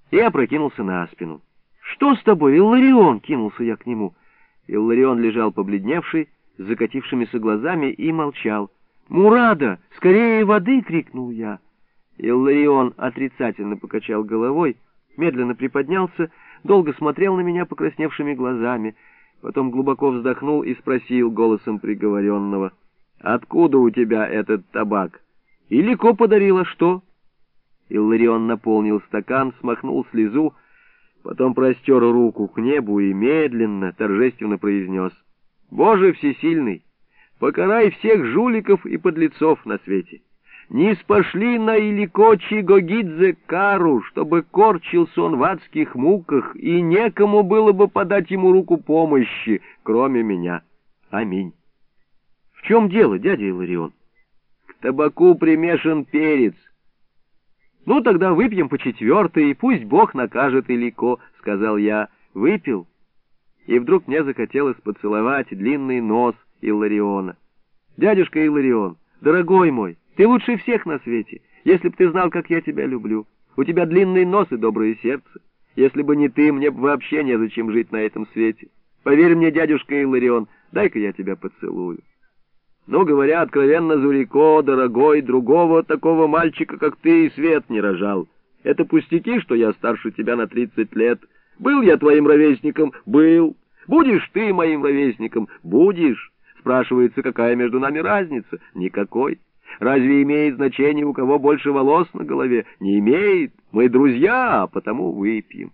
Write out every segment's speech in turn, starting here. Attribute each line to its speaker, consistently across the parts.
Speaker 1: и опрокинулся на спину. «Что с тобой, Илларион?» — кинулся я к нему. Илларион лежал побледневший, с закатившимися глазами, и молчал. «Мурада, скорее воды!» — крикнул я. Илларион отрицательно покачал головой, медленно приподнялся, долго смотрел на меня покрасневшими глазами, потом глубоко вздохнул и спросил голосом приговоренного: «Откуда у тебя этот табак? Илико подарила, что?» Илларион наполнил стакан, смахнул слезу, потом простер руку к небу и медленно, торжественно произнес: «Боже всесильный, покарай всех жуликов и подлецов на свете! Не спошли на Илико Чигогидзе кару, чтобы корчился он в адских муках, и некому было бы подать ему руку помощи, кроме меня. Аминь». «В чем дело, дядя Илларион?» «К табаку примешан перец». «Ну, тогда выпьем по четвертой, и пусть Бог накажет Илико», — сказал я. Выпил, и вдруг мне захотелось поцеловать длинный нос Иллариона. «Дядюшка Илларион, дорогой мой, ты лучше всех на свете. Если б ты знал, как я тебя люблю. У тебя длинный нос и доброе сердце. Если бы не ты, мне бы вообще незачем жить на этом свете. Поверь мне, дядюшка Илларион, дай-ка я тебя поцелую». «Ну, говоря откровенно, Зурико, дорогой, другого такого мальчика, как ты, и свет не рожал. Это пустяки, что я старше тебя на 30 лет. Был я твоим ровесником? Был. Будешь ты моим ровесником? Будешь. Спрашивается, какая между нами разница? Никакой. Разве имеет значение, у кого больше волос на голове? Не имеет. Мы друзья, а потому выпьем».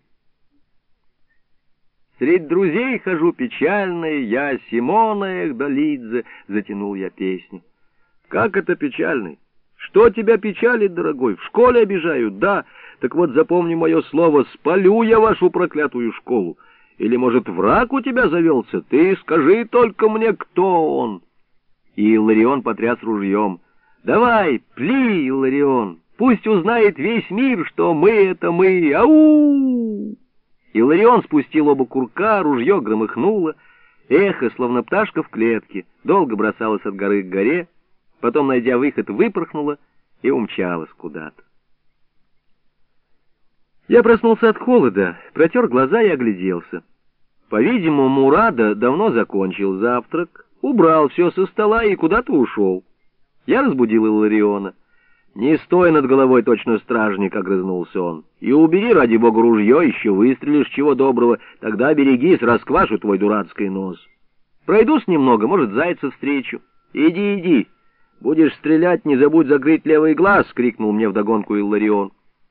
Speaker 1: «Средь друзей хожу печальный, я Симона Эхдолидзе», — затянул я песню. «Как это печальный? Что тебя печалит, дорогой? В школе обижают, да? Так вот запомни мое слово, спалю я вашу проклятую школу. Или, может, враг у тебя завелся? Ты скажи только мне, кто он». И Илларион потряс ружьем. «Давай, пли, Илларион, пусть узнает весь мир, что мы — это мы. Ау!» Илларион спустил оба курка, ружье громыхнуло, эхо, словно пташка в клетке, долго бросалось от горы к горе, потом, найдя выход, выпорхнуло и умчалось куда-то. Я проснулся от холода, протер глаза и огляделся. По-видимому, Мурада давно закончил завтрак, убрал все со стола и куда-то ушел. Я разбудил Иллариона. «Не стой над головой, точно стражник», — огрызнулся он. «И убери, ради бога, ружье, еще выстрелишь, чего доброго. Тогда берегись, расквашу твой дурацкий нос. Пройдусь немного, может, зайца встречу. Иди, иди. Будешь стрелять, не забудь закрыть левый глаз», — крикнул мне вдогонку Илларион.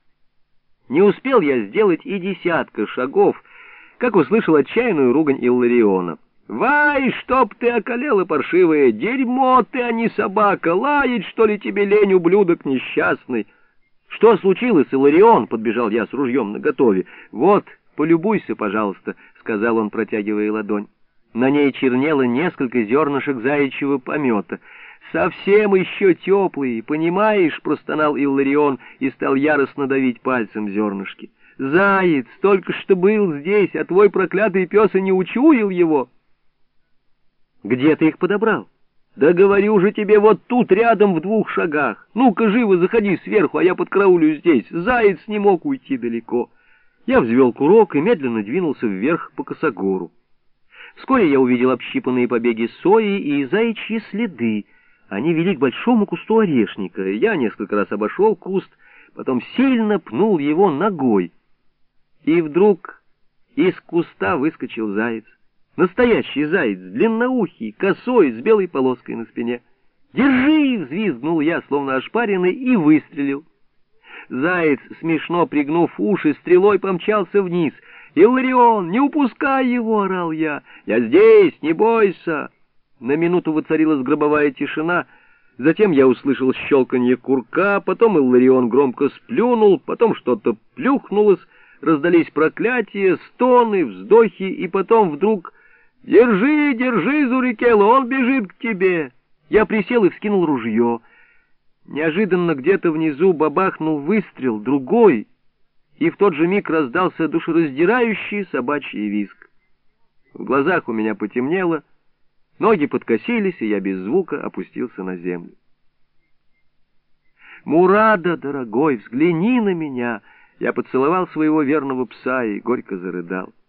Speaker 1: Не успел я сделать и десятка шагов, как услышал отчаянную ругань Иллариона. «Вай, чтоб ты околела, паршивая! Дерьмо ты, а не собака! Лаять, что ли, тебе лень, ублюдок несчастный!» «Что случилось, Илларион?» — подбежал я с ружьем наготове. «Вот, полюбуйся, пожалуйста», — сказал он, протягивая ладонь. На ней чернело несколько зернышек заячьего помета. «Совсем еще теплый, понимаешь?» — простонал Илларион и стал яростно давить пальцем зернышки. «Заяц только что был здесь, а твой проклятый пес и не учуял его». «Где ты их подобрал?» «Да говорю же тебе, вот тут, рядом, в 2 шагах. Ну-ка, живо заходи сверху, а я подкараулю здесь. Заяц не мог уйти далеко». Я взвел курок и медленно двинулся вверх по косогору. Вскоре я увидел общипанные побеги сои и заячьи следы. Они вели к большому кусту орешника. Я несколько раз обошел куст, потом сильно пнул его ногой. И вдруг из куста выскочил заяц. Настоящий заяц, длинноухий, косой, с белой полоской на спине. «Держи!» — взвизгнул я, словно ошпаренный, и выстрелил. Заяц, смешно пригнув уши, стрелой помчался вниз. «Илларион, не упускай его!» — орал я. «Я здесь, не бойся!» На минуту воцарилась гробовая тишина. Затем я услышал щелканье курка, потом Илларион громко сплюнул, потом что-то плюхнулось, раздались проклятия, стоны, вздохи, и потом вдруг... «Держи, держи, Зурикело, он бежит к тебе!» Я присел и вскинул ружье. Неожиданно где-то внизу бабахнул выстрел, другой, и в тот же миг раздался душераздирающий собачий визг. В глазах у меня потемнело, ноги подкосились, и я без звука опустился на землю. «Мурада, дорогой, взгляни на меня!» Я поцеловал своего верного пса и горько зарыдал.